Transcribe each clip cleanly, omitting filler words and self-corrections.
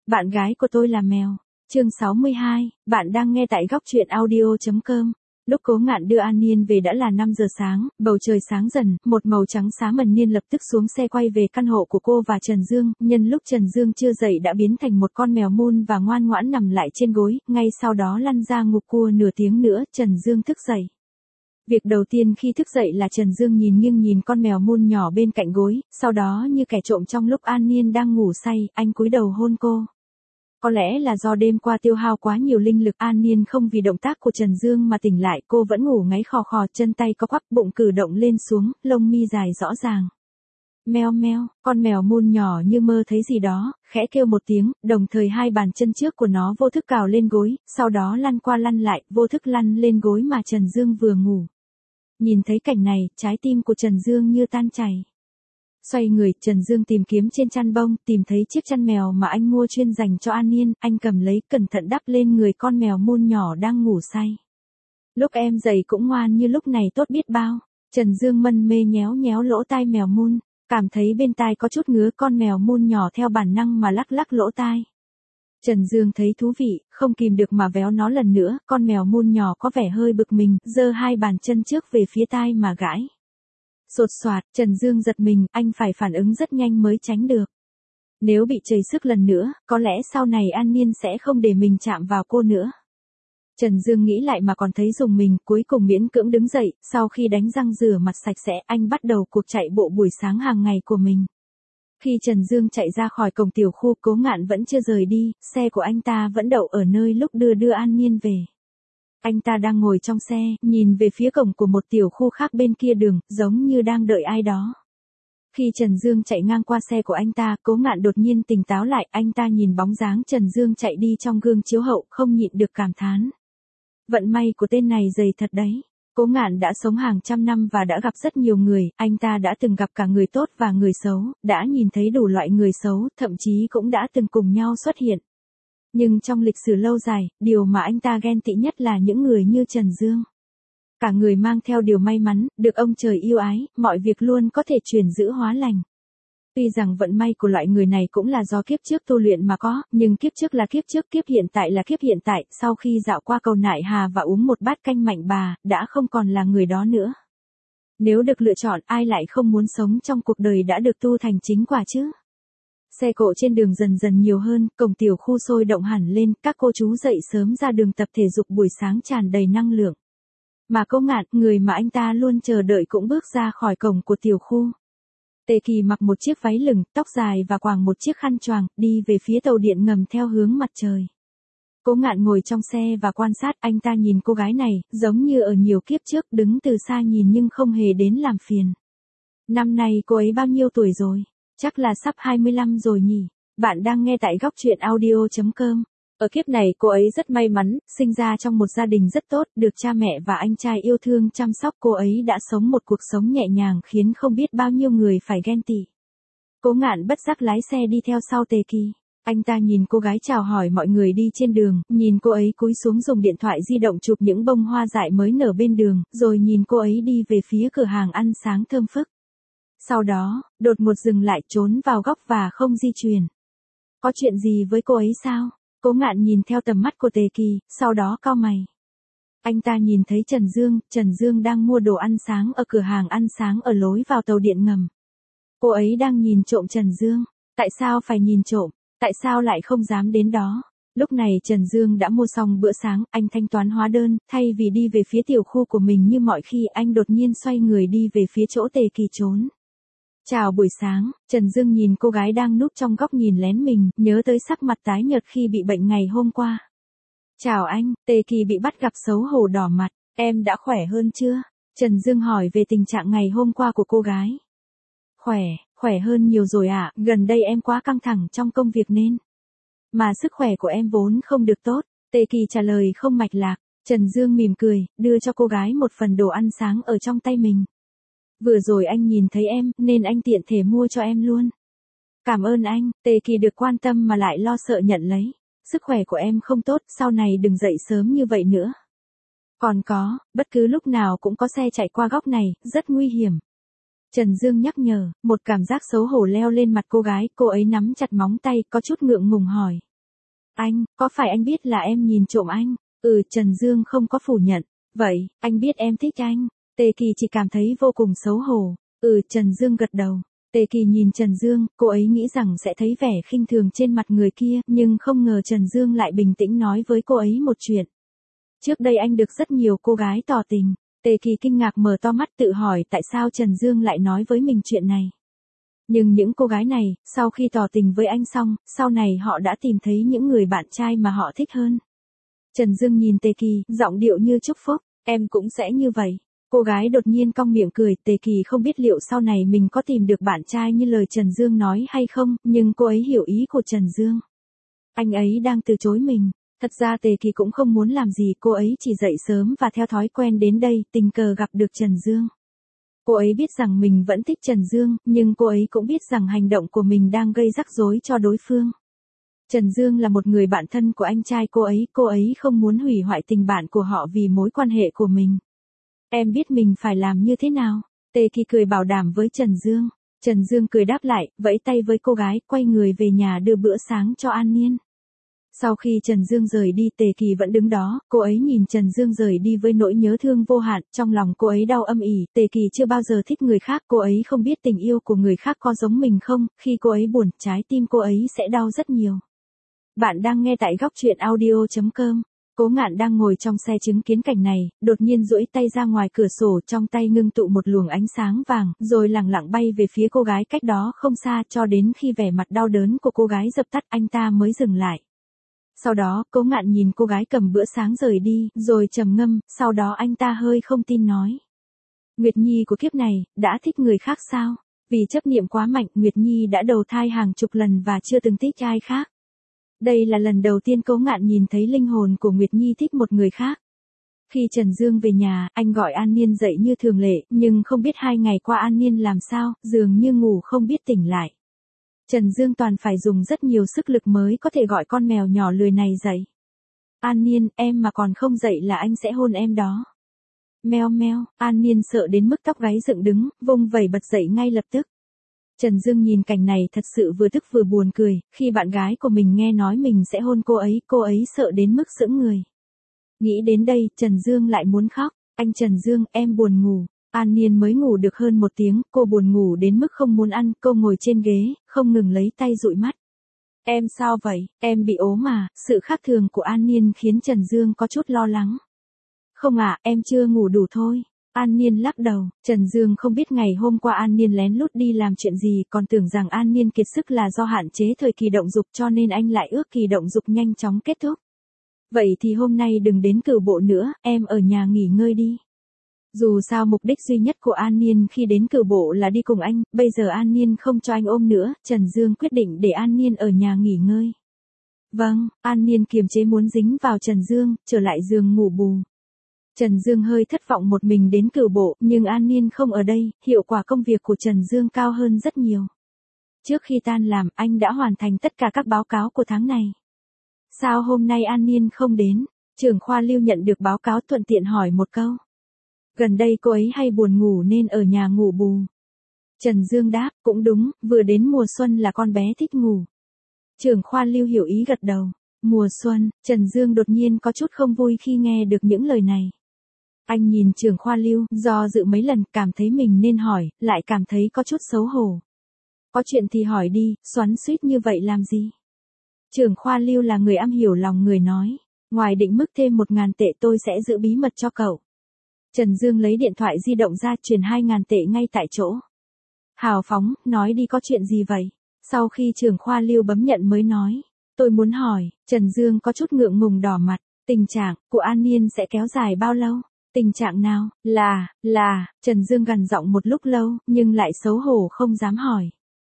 Bạn gái của tôi là mèo. Chương 62, bạn đang nghe tại góc truyện audio.com. Lúc Cố Ngạn đưa An Niên về đã là 5 giờ sáng, bầu trời sáng dần, một màu trắng xám mần Niên lập tức xuống xe quay về căn hộ của cô và Trần Dương, nhân lúc Trần Dương chưa dậy đã biến thành một con mèo mun và ngoan ngoãn nằm lại trên gối, ngay sau đó lăn ra ngục cua nửa tiếng nữa, Trần Dương thức dậy. Việc đầu tiên khi thức dậy là Trần Dương nhìn con mèo mun nhỏ bên cạnh gối, sau đó như kẻ trộm trong lúc An Niên đang ngủ say, anh cúi đầu hôn cô. Có lẽ là do đêm qua tiêu hao quá nhiều linh lực, An Niên không vì động tác của Trần Dương mà tỉnh lại, cô vẫn ngủ ngáy khò khò, chân tay co quắp, bụng cử động lên xuống, lông mi dài rõ ràng. Meo meo, con mèo mun nhỏ như mơ thấy gì đó, khẽ kêu một tiếng, đồng thời hai bàn chân trước của nó vô thức cào lên gối, sau đó lăn qua lăn lại, vô thức lăn lên gối mà Trần Dương vừa ngủ. Nhìn thấy cảnh này, trái tim của Trần Dương như tan chảy. Xoay người, Trần Dương tìm kiếm trên chăn bông, tìm thấy chiếc chăn mèo mà anh mua chuyên dành cho An Niên, anh cầm lấy, cẩn thận đắp lên người con mèo mun nhỏ đang ngủ say. Lúc em dậy cũng ngoan như lúc này tốt biết bao. Trần Dương mân mê nhéo nhéo lỗ tai mèo mun, cảm thấy bên tai có chút ngứa, con mèo mun nhỏ theo bản năng mà lắc lắc lỗ tai. Trần Dương thấy thú vị, không kìm được mà véo nó lần nữa, con mèo mun nhỏ có vẻ hơi bực mình, giơ hai bàn chân trước về phía tai mà gãi. Sột soạt, Trần Dương giật mình, anh phải phản ứng rất nhanh mới tránh được. Nếu bị chầy sức lần nữa, có lẽ sau này An Niên sẽ không để mình chạm vào cô nữa. Trần Dương nghĩ lại mà còn thấy rùng mình, cuối cùng miễn cưỡng đứng dậy, sau khi đánh răng rửa mặt sạch sẽ, anh bắt đầu cuộc chạy bộ buổi sáng hàng ngày của mình. Khi Trần Dương chạy ra khỏi cổng tiểu khu, Cố Ngạn vẫn chưa rời đi, xe của anh ta vẫn đậu ở nơi lúc đưa An Niên về. Anh ta đang ngồi trong xe, nhìn về phía cổng của một tiểu khu khác bên kia đường, giống như đang đợi ai đó. Khi Trần Dương chạy ngang qua xe của anh ta, Cố Ngạn đột nhiên tỉnh táo lại, anh ta nhìn bóng dáng Trần Dương chạy đi trong gương chiếu hậu, không nhịn được cảm thán. Vận may của tên này dày thật đấy. Cố Ngạn đã sống hàng trăm năm và đã gặp rất nhiều người, anh ta đã từng gặp cả người tốt và người xấu, đã nhìn thấy đủ loại người xấu, thậm chí cũng đã từng cùng nhau xuất hiện. Nhưng trong lịch sử lâu dài, điều mà anh ta ghen tị nhất là những người như Trần Dương. Cả người mang theo điều may mắn, được ông trời yêu ái, mọi việc luôn có thể chuyển dữ hóa lành. Tuy rằng vận may của loại người này cũng là do kiếp trước tu luyện mà có, nhưng kiếp trước là kiếp trước, kiếp hiện tại là kiếp hiện tại, sau khi dạo qua cầu Nại Hà và uống một bát canh mạnh bà, đã không còn là người đó nữa. Nếu được lựa chọn, ai lại không muốn sống trong cuộc đời đã được tu thành chính quả chứ? Xe cộ trên đường dần dần nhiều hơn, cổng tiểu khu sôi động hẳn lên, các cô chú dậy sớm ra đường tập thể dục buổi sáng tràn đầy năng lượng. Mà Cố Ngạn, người mà anh ta luôn chờ đợi cũng bước ra khỏi cổng của tiểu khu. Tề Kỳ mặc một chiếc váy lửng, tóc dài và quàng một chiếc khăn choàng, đi về phía tàu điện ngầm theo hướng mặt trời. Cố Ngạn ngồi trong xe và quan sát, anh ta nhìn cô gái này, giống như ở nhiều kiếp trước, đứng từ xa nhìn nhưng không hề đến làm phiền. Năm nay cô ấy bao nhiêu tuổi rồi? Chắc là sắp 25 rồi nhỉ. Bạn đang nghe tại góc truyện audio.com. Ở kiếp này cô ấy rất may mắn, sinh ra trong một gia đình rất tốt, được cha mẹ và anh trai yêu thương chăm sóc, cô ấy đã sống một cuộc sống nhẹ nhàng khiến không biết bao nhiêu người phải ghen tị. Cố Ngạn bất giác lái xe đi theo sau Tề Kỳ. Anh ta nhìn cô gái chào hỏi mọi người đi trên đường, nhìn cô ấy cúi xuống dùng điện thoại di động chụp những bông hoa dại mới nở bên đường, rồi nhìn cô ấy đi về phía cửa hàng ăn sáng thơm phức. Sau đó, đột ngột dừng lại, trốn vào góc và không di chuyển. Có chuyện gì với cô ấy sao? Cố Ngạn nhìn theo tầm mắt của Tề Kỳ, sau đó cau mày. Anh ta nhìn thấy Trần Dương đang mua đồ ăn sáng ở cửa hàng ăn sáng ở lối vào tàu điện ngầm. Cô ấy đang nhìn trộm Trần Dương. Tại sao phải nhìn trộm? Tại sao lại không dám đến đó? Lúc này Trần Dương đã mua xong bữa sáng, anh thanh toán hóa đơn, thay vì đi về phía tiểu khu của mình như mọi khi, anh đột nhiên xoay người đi về phía chỗ Tề Kỳ trốn. Chào buổi sáng, Trần Dương nhìn cô gái đang núp trong góc nhìn lén mình, nhớ tới sắc mặt tái nhợt khi bị bệnh ngày hôm qua. Chào anh, Tề Kỳ bị bắt gặp xấu hổ đỏ mặt, em đã khỏe hơn chưa? Trần Dương hỏi về tình trạng ngày hôm qua của cô gái. Khỏe hơn nhiều rồi ạ, gần đây em quá căng thẳng trong công việc nên. Mà sức khỏe của em vốn không được tốt, Tề Kỳ trả lời không mạch lạc. Trần Dương mỉm cười, đưa cho cô gái một phần đồ ăn sáng ở trong tay mình. Vừa rồi anh nhìn thấy em, nên anh tiện thể mua cho em luôn. Cảm ơn anh, Tề Kỳ được quan tâm mà lại lo sợ nhận lấy. Sức khỏe của em không tốt, sau này đừng dậy sớm như vậy nữa. Còn có, bất cứ lúc nào cũng có xe chạy qua góc này, rất nguy hiểm. Trần Dương nhắc nhở, một cảm giác xấu hổ leo lên mặt cô gái, cô ấy nắm chặt móng tay, có chút ngượng ngùng hỏi. Anh, có phải anh biết là em nhìn trộm anh? Trần Dương không có phủ nhận. Vậy, anh biết em thích anh. Tề Kỳ chỉ cảm thấy vô cùng xấu hổ. Trần Dương gật đầu. Tề Kỳ nhìn Trần Dương, cô ấy nghĩ rằng sẽ thấy vẻ khinh thường trên mặt người kia, nhưng không ngờ Trần Dương lại bình tĩnh nói với cô ấy một chuyện. Trước đây anh được rất nhiều cô gái tỏ tình. Tề Kỳ kinh ngạc mở to mắt tự hỏi tại sao Trần Dương lại nói với mình chuyện này. Nhưng những cô gái này, sau khi tỏ tình với anh xong, sau này họ đã tìm thấy những người bạn trai mà họ thích hơn. Trần Dương nhìn Tề Kỳ, giọng điệu như chúc phúc, em cũng sẽ như vậy. Cô gái đột nhiên cong miệng cười, Tề Kỳ không biết liệu sau này mình có tìm được bạn trai như lời Trần Dương nói hay không, nhưng cô ấy hiểu ý của Trần Dương. Anh ấy đang từ chối mình. Thật ra Tề Kỳ cũng không muốn làm gì, cô ấy chỉ dậy sớm và theo thói quen đến đây, tình cờ gặp được Trần Dương. Cô ấy biết rằng mình vẫn thích Trần Dương, nhưng cô ấy cũng biết rằng hành động của mình đang gây rắc rối cho đối phương. Trần Dương là một người bạn thân của anh trai cô ấy không muốn hủy hoại tình bạn của họ vì mối quan hệ của mình. Em biết mình phải làm như thế nào? Tề Kỳ cười bảo đảm với Trần Dương. Trần Dương cười đáp lại, vẫy tay với cô gái, quay người về nhà đưa bữa sáng cho An Niên. Sau khi Trần Dương rời đi, Tề Kỳ vẫn đứng đó, cô ấy nhìn Trần Dương rời đi với nỗi nhớ thương vô hạn, trong lòng cô ấy đau âm ỉ, Tề Kỳ chưa bao giờ thích người khác, cô ấy không biết tình yêu của người khác có giống mình không, khi cô ấy buồn, trái tim cô ấy sẽ đau rất nhiều. Bạn đang nghe tại góc truyện audio.com. Cố Ngạn đang ngồi trong xe chứng kiến cảnh này, đột nhiên duỗi tay ra ngoài cửa sổ, trong tay ngưng tụ một luồng ánh sáng vàng, rồi lẳng lặng bay về phía cô gái cách đó không xa, cho đến khi vẻ mặt đau đớn của cô gái dập tắt anh ta mới dừng lại. Sau đó, Cố Ngạn nhìn cô gái cầm bữa sáng rời đi, rồi trầm ngâm, sau đó anh ta hơi không tin nói. Nguyệt Nhi của kiếp này, đã thích người khác sao? Vì chấp niệm quá mạnh, Nguyệt Nhi đã đầu thai hàng chục lần và chưa từng thích ai khác. Đây là lần đầu tiên Cố Ngạn nhìn thấy linh hồn của Nguyệt Nhi thích một người khác. Khi Trần Dương về nhà, anh gọi An Niên dậy như thường lệ, nhưng không biết 2 ngày qua An Niên làm sao, dường như ngủ không biết tỉnh lại. Trần Dương toàn phải dùng rất nhiều sức lực mới có thể gọi con mèo nhỏ lười này dậy. An Niên, em mà còn không dậy là anh sẽ hôn em đó. Meo meo, An Niên sợ đến mức tóc gáy dựng đứng, vung vẩy bật dậy ngay lập tức. Trần Dương nhìn cảnh này thật sự vừa tức vừa buồn cười, khi bạn gái của mình nghe nói mình sẽ hôn cô ấy sợ đến mức sững người. Nghĩ đến đây, Trần Dương lại muốn khóc, anh Trần Dương, em buồn ngủ. An Niên mới ngủ được hơn 1 tiếng, cô buồn ngủ đến mức không muốn ăn, cô ngồi trên ghế, không ngừng lấy tay dụi mắt. Em sao vậy, em bị ốm à? Sự khác thường của An Niên khiến Trần Dương có chút lo lắng. Không ạ, em chưa ngủ đủ thôi. An Niên lắc đầu, Trần Dương không biết ngày hôm qua An Niên lén lút đi làm chuyện gì, còn tưởng rằng An Niên kiệt sức là do hạn chế thời kỳ động dục, cho nên anh lại ước kỳ động dục nhanh chóng kết thúc. Vậy thì hôm nay đừng đến cửu bộ nữa, em ở nhà nghỉ ngơi đi. Dù sao mục đích duy nhất của An Niên khi đến cửu bộ là đi cùng anh, bây giờ An Niên không cho anh ôm nữa, Trần Dương quyết định để An Niên ở nhà nghỉ ngơi. Vâng, An Niên kiềm chế muốn dính vào Trần Dương, trở lại giường ngủ bù. Trần Dương hơi thất vọng một mình đến cửu bộ, nhưng An Niên không ở đây, hiệu quả công việc của Trần Dương cao hơn rất nhiều. Trước khi tan làm, anh đã hoàn thành tất cả các báo cáo của tháng này. Sao hôm nay An Niên không đến? Trưởng khoa Lưu nhận được báo cáo thuận tiện hỏi một câu. Gần đây cô ấy hay buồn ngủ nên ở nhà ngủ bù. Trần Dương đáp, cũng đúng, vừa đến mùa xuân là con bé thích ngủ. Trưởng khoa Lưu hiểu ý gật đầu. Mùa xuân, Trần Dương đột nhiên có chút không vui khi nghe được những lời này. Anh nhìn trưởng khoa Lưu, do dự mấy lần, cảm thấy mình nên hỏi, lại cảm thấy có chút xấu hổ. Có chuyện thì hỏi đi, xoắn xuýt như vậy làm gì? Trưởng khoa Lưu là người am hiểu lòng người nói. Ngoài định mức thêm 1.000 tệ tôi sẽ giữ bí mật cho cậu. Trần Dương lấy điện thoại di động ra truyền 2.000 tệ ngay tại chỗ. Hào phóng, nói đi có chuyện gì vậy? Sau khi trưởng khoa Lưu bấm nhận mới nói. Tôi muốn hỏi, Trần Dương có chút ngượng ngùng đỏ mặt. Tình trạng của An Niên sẽ kéo dài bao lâu? Tình trạng nào? Trần Dương gằn giọng một lúc lâu, nhưng lại xấu hổ không dám hỏi.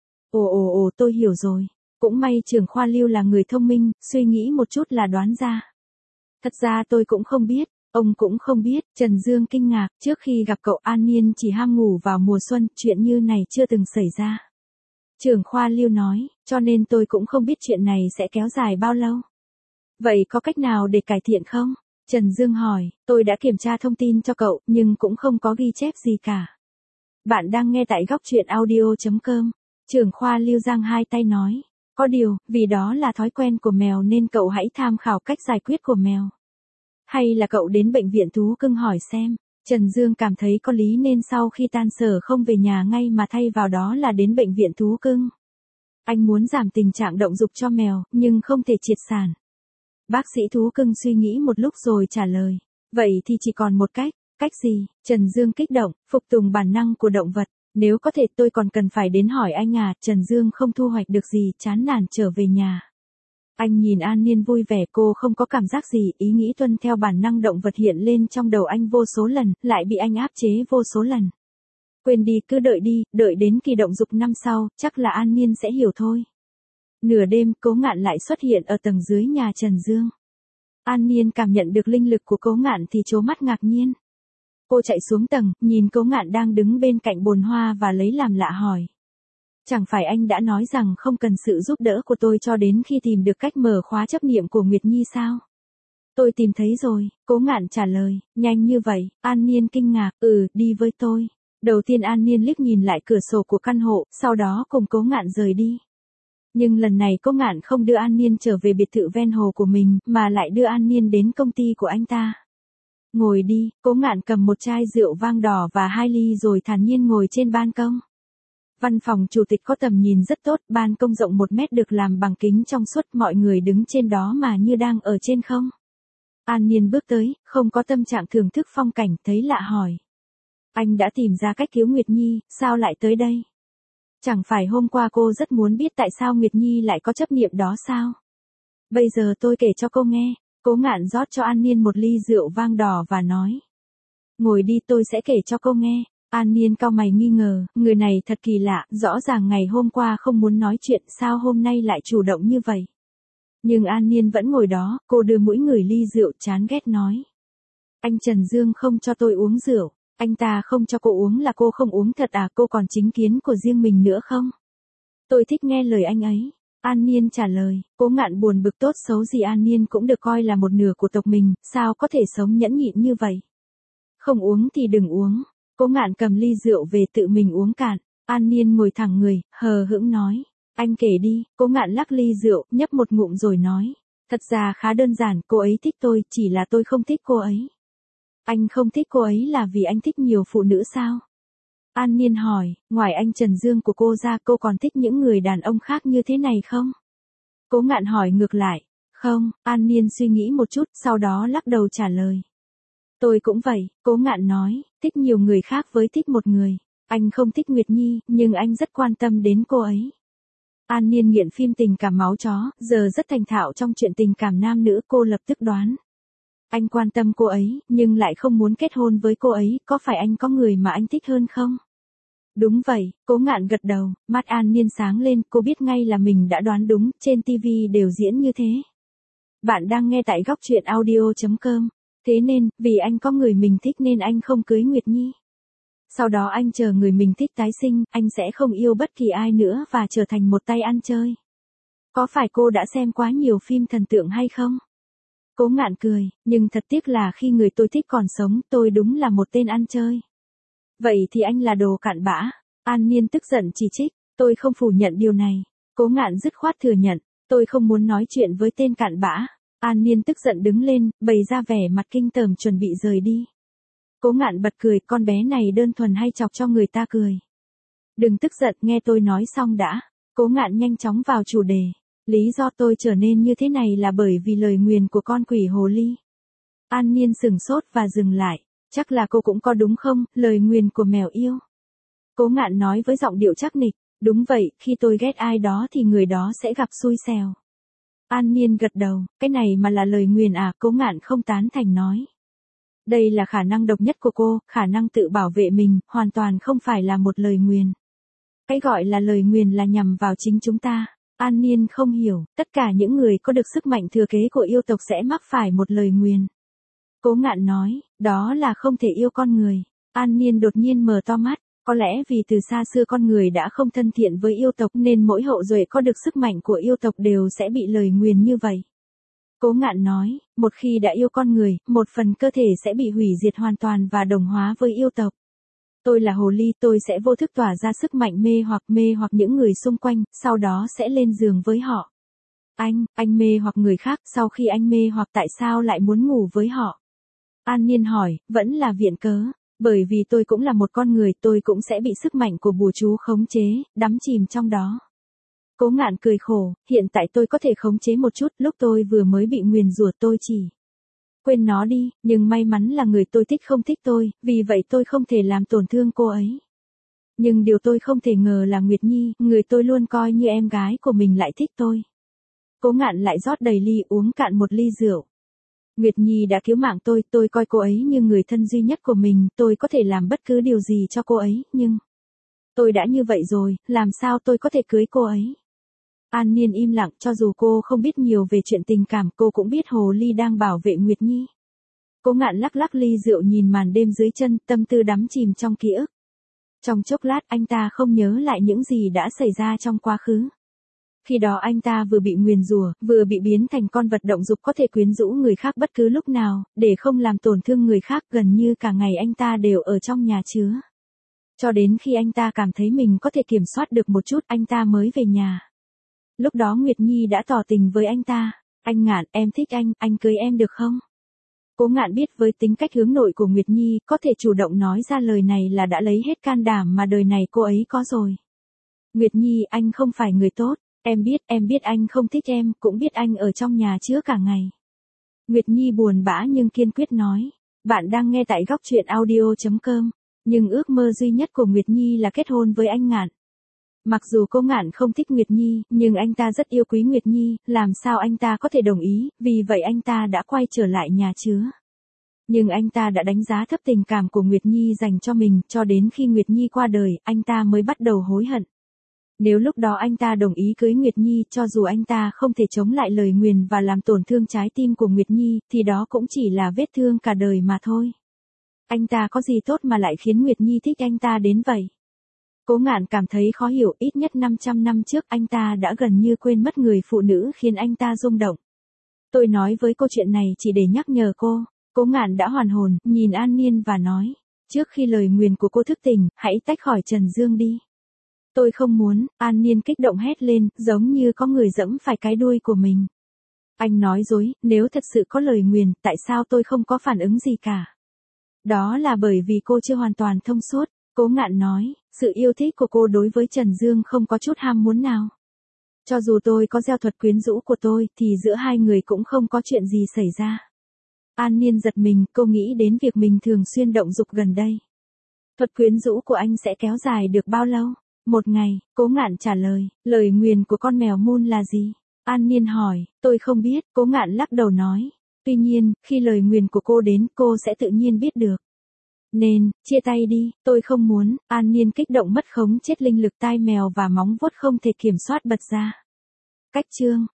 Ồ, tôi hiểu rồi. Cũng may trưởng khoa Lưu là người thông minh, suy nghĩ một chút là đoán ra. Thật ra tôi cũng không biết, ông cũng không biết, Trần Dương kinh ngạc, trước khi gặp cậu An Niên chỉ ham ngủ vào mùa xuân, chuyện như này chưa từng xảy ra. Trưởng khoa Lưu nói, cho nên tôi cũng không biết chuyện này sẽ kéo dài bao lâu. Vậy có cách nào để cải thiện không? Trần Dương hỏi, tôi đã kiểm tra thông tin cho cậu, nhưng cũng không có ghi chép gì cả. Bạn đang nghe tại góc truyện audio.com. Trưởng khoa Lưu giang hai tay nói. Có điều, vì đó là thói quen của mèo nên cậu hãy tham khảo cách giải quyết của mèo. Hay là cậu đến bệnh viện thú cưng hỏi xem. Trần Dương cảm thấy có lý nên sau khi tan sở không về nhà ngay mà thay vào đó là đến bệnh viện thú cưng. Anh muốn giảm tình trạng động dục cho mèo, nhưng không thể triệt sản. Bác sĩ thú cưng suy nghĩ một lúc rồi trả lời. Vậy thì chỉ còn một cách. Cách gì? Trần Dương kích động, phục tùng bản năng của động vật. Nếu có thể tôi còn cần phải đến hỏi anh à. Trần Dương không thu hoạch được gì, chán nản trở về nhà. Anh nhìn An Niên vui vẻ, cô không có cảm giác gì, ý nghĩ tuân theo bản năng động vật hiện lên trong đầu anh vô số lần, lại bị anh áp chế vô số lần. Quên đi, cứ đợi đi, đợi đến kỳ động dục năm sau, chắc là An Niên sẽ hiểu thôi. Nửa đêm, Cố Ngạn lại xuất hiện ở tầng dưới nhà Trần Dương. An Niên cảm nhận được linh lực của Cố Ngạn thì trố mắt ngạc nhiên. Cô chạy xuống tầng, nhìn Cố Ngạn đang đứng bên cạnh bồn hoa và lấy làm lạ hỏi. Chẳng phải anh đã nói rằng không cần sự giúp đỡ của tôi cho đến khi tìm được cách mở khóa chấp niệm của Nguyệt Nhi sao? Tôi tìm thấy rồi, Cố Ngạn trả lời, nhanh như vậy. An Niên kinh ngạc, đi với tôi. Đầu tiên An Niên liếc nhìn lại cửa sổ của căn hộ, sau đó cùng Cố Ngạn rời đi. Nhưng lần này Cố Ngạn không đưa An Niên trở về biệt thự ven hồ của mình, mà lại đưa An Niên đến công ty của anh ta. Ngồi đi, Cố Ngạn cầm một chai rượu vang đỏ và 2 ly rồi thản nhiên ngồi trên ban công. Văn phòng chủ tịch có tầm nhìn rất tốt, ban công rộng 1 mét được làm bằng kính trong suốt, mọi người đứng trên đó mà như đang ở trên không. An Niên bước tới, không có tâm trạng thưởng thức phong cảnh, thấy lạ hỏi. Anh đã tìm ra cách cứu Nguyệt Nhi, sao lại tới đây? Chẳng phải hôm qua cô rất muốn biết tại sao Nguyệt Nhi lại có chấp niệm đó sao? Bây giờ tôi kể cho cô nghe. Cố Ngạn rót cho An Niên một ly rượu vang đỏ và nói. Ngồi đi, tôi sẽ kể cho cô nghe. An Niên cau mày nghi ngờ, người này thật kỳ lạ, rõ ràng ngày hôm qua không muốn nói chuyện, sao hôm nay lại chủ động như vậy? Nhưng An Niên vẫn ngồi đó, cô đưa mũi ngửi ly rượu, chán ghét nói. Anh Trần Dương không cho tôi uống rượu, anh ta không cho cô uống là cô không uống thật à? Cô còn chính kiến của riêng mình nữa không? Tôi thích nghe lời anh ấy. An Niên trả lời, Cố Ngạn buồn bực, tốt xấu gì An Niên cũng được coi là một nửa của tộc mình, sao có thể sống nhẫn nhịn như vậy? Không uống thì đừng uống. Cố Ngạn cầm ly rượu về tự mình uống cạn. An Niên ngồi thẳng người, hờ hững nói. Anh kể đi. Cố Ngạn lắc ly rượu, nhấp một ngụm rồi nói. Thật ra khá đơn giản, cô ấy thích tôi, chỉ là tôi không thích cô ấy. Anh không thích cô ấy là vì anh thích nhiều phụ nữ sao? An Niên hỏi, ngoài anh Trần Dương của cô ra, cô còn thích những người đàn ông khác như thế này không? Cố Ngạn hỏi ngược lại. Không. An Niên suy nghĩ một chút, sau đó lắc đầu trả lời. Tôi cũng vậy. Cố Ngạn nói, thích nhiều người khác với thích một người. Anh không thích Nguyệt Nhi, nhưng anh rất quan tâm đến cô ấy. An Niên nghiện phim tình cảm máu chó, giờ rất thành thạo trong chuyện tình cảm nam nữ, cô lập tức đoán. Anh quan tâm cô ấy, nhưng lại không muốn kết hôn với cô ấy, có phải anh có người mà anh thích hơn không? Đúng vậy, Cố Ngạn gật đầu, mắt An Niên sáng lên, cô biết ngay là mình đã đoán đúng, trên TV đều diễn như thế. Bạn đang nghe tại góc truyện audio.com. Thế nên, vì anh có người mình thích nên anh không cưới Nguyệt Nhi. Sau đó anh chờ người mình thích tái sinh, anh sẽ không yêu bất kỳ ai nữa và trở thành một tay ăn chơi. Có phải cô đã xem quá nhiều phim thần tượng hay không? Cố Ngạn cười, nhưng thật tiếc là khi người tôi thích còn sống, tôi đúng là một tên ăn chơi. Vậy thì anh là đồ cặn bã. An Niên tức giận chỉ trích, tôi không phủ nhận điều này. Cố Ngạn dứt khoát thừa nhận, tôi không muốn nói chuyện với tên cặn bã. An Niên tức giận đứng lên, bày ra vẻ mặt kinh tởm chuẩn bị rời đi. Cố Ngạn bật cười, con bé này đơn thuần hay chọc cho người ta cười. Đừng tức giận, nghe tôi nói xong đã. Cố Ngạn nhanh chóng vào chủ đề. Lý do tôi trở nên như thế này là bởi vì lời nguyền của con quỷ hồ ly. An Niên sửng sốt và dừng lại. Chắc là cô cũng có đúng không, lời nguyền của mèo yêu. Cố Ngạn nói với giọng điệu chắc nịch. Đúng vậy, khi tôi ghét ai đó thì người đó sẽ gặp xui xẻo. An Niên gật đầu, cái này mà là lời nguyền à? Cố Ngạn không tán thành nói. Đây là khả năng độc nhất của cô, khả năng tự bảo vệ mình, hoàn toàn không phải là một lời nguyền. Cái gọi là lời nguyền là nhằm vào chính chúng ta. An Niên không hiểu, tất cả những người có được sức mạnh thừa kế của yêu tộc sẽ mắc phải một lời nguyền. Cố Ngạn nói, đó là không thể yêu con người. An Niên đột nhiên mở to mắt, có lẽ vì từ xa xưa con người đã không thân thiện với yêu tộc nên mỗi hậu duệ có được sức mạnh của yêu tộc đều sẽ bị lời nguyền như vậy. Cố Ngạn nói, một khi đã yêu con người, một phần cơ thể sẽ bị hủy diệt hoàn toàn và đồng hóa với yêu tộc. Tôi là hồ ly, tôi sẽ vô thức tỏa ra sức mạnh mê hoặc những người xung quanh, sau đó sẽ lên giường với họ. Anh mê hoặc người khác, sau khi anh mê hoặc tại sao lại muốn ngủ với họ? An Niên hỏi, vẫn là viện cớ. Bởi vì tôi cũng là một con người, tôi cũng sẽ bị sức mạnh của bùa chú khống chế, đắm chìm trong đó. Cố Ngạn cười khổ, hiện tại tôi có thể khống chế một chút, lúc tôi vừa mới bị nguyền rủa tôi chỉ quên nó đi, nhưng may mắn là người tôi thích không thích tôi, vì vậy tôi không thể làm tổn thương cô ấy. Nhưng điều tôi không thể ngờ là Nguyệt Nhi, người tôi luôn coi như em gái của mình lại thích tôi. Cố Ngạn lại rót đầy ly uống cạn một ly rượu. Nguyệt Nhi đã cứu mạng tôi coi cô ấy như người thân duy nhất của mình, tôi có thể làm bất cứ điều gì cho cô ấy, nhưng tôi đã như vậy rồi, làm sao tôi có thể cưới cô ấy? An Niên im lặng, cho dù cô không biết nhiều về chuyện tình cảm, cô cũng biết hồ ly đang bảo vệ Nguyệt Nhi. Cố Ngạn lắc lắc ly rượu nhìn màn đêm dưới chân, tâm tư đắm chìm trong ký ức. Trong chốc lát anh ta không nhớ lại những gì đã xảy ra trong quá khứ. Khi đó anh ta vừa bị nguyền rủa, vừa bị biến thành con vật động dục có thể quyến rũ người khác bất cứ lúc nào, để không làm tổn thương người khác, gần như cả ngày anh ta đều ở trong nhà chứa. Cho đến khi anh ta cảm thấy mình có thể kiểm soát được một chút, anh ta mới về nhà. Lúc đó Nguyệt Nhi đã tỏ tình với anh ta. Anh Ngạn, em thích anh cưới em được không? Cố Ngạn biết với tính cách hướng nội của Nguyệt Nhi, có thể chủ động nói ra lời này là đã lấy hết can đảm mà đời này cô ấy có rồi. Nguyệt Nhi, anh không phải người tốt. Em biết anh không thích em, cũng biết anh ở trong nhà chứa cả ngày. Nguyệt Nhi buồn bã nhưng kiên quyết nói. Bạn đang nghe tại góc truyện audio.com. Nhưng ước mơ duy nhất của Nguyệt Nhi là kết hôn với anh Ngạn. Mặc dù Cố Ngạn không thích Nguyệt Nhi, nhưng anh ta rất yêu quý Nguyệt Nhi, làm sao anh ta có thể đồng ý, vì vậy anh ta đã quay trở lại nhà chứa. Nhưng anh ta đã đánh giá thấp tình cảm của Nguyệt Nhi dành cho mình, cho đến khi Nguyệt Nhi qua đời, anh ta mới bắt đầu hối hận. Nếu lúc đó anh ta đồng ý cưới Nguyệt Nhi, cho dù anh ta không thể chống lại lời nguyền và làm tổn thương trái tim của Nguyệt Nhi, thì đó cũng chỉ là vết thương cả đời mà thôi. Anh ta có gì tốt mà lại khiến Nguyệt Nhi thích anh ta đến vậy? Cố Ngạn cảm thấy khó hiểu, ít nhất 500 năm trước anh ta đã gần như quên mất người phụ nữ khiến anh ta rung động. Tôi nói với cô chuyện này chỉ để nhắc nhở cô. Cố Ngạn đã hoàn hồn, nhìn An Niên và nói, trước khi lời nguyền của cô thức tỉnh, hãy tách khỏi Trần Dương đi. Tôi không muốn, An Niên kích động hét lên, giống như có người giẫm phải cái đuôi của mình. Anh nói dối, nếu thật sự có lời nguyền, tại sao tôi không có phản ứng gì cả? Đó là bởi vì cô chưa hoàn toàn thông suốt. Cố Ngạn nói, sự yêu thích của cô đối với Trần Dương không có chút ham muốn nào. Cho dù tôi có gieo thuật quyến rũ của tôi, thì giữa hai người cũng không có chuyện gì xảy ra. An Niên giật mình, cô nghĩ đến việc mình thường xuyên động dục gần đây. Thuật quyến rũ của anh sẽ kéo dài được bao lâu? Một ngày, Cố Ngạn trả lời, lời nguyền của con mèo Moon là gì? An Niên hỏi, tôi không biết, Cố Ngạn lắc đầu nói. Tuy nhiên, khi lời nguyền của cô đến, cô sẽ tự nhiên biết được. Nên, chia tay đi, tôi không muốn. An Niên kích động mất khống chết linh lực tai mèo và móng vuốt không thể kiểm soát bật ra. Cách chương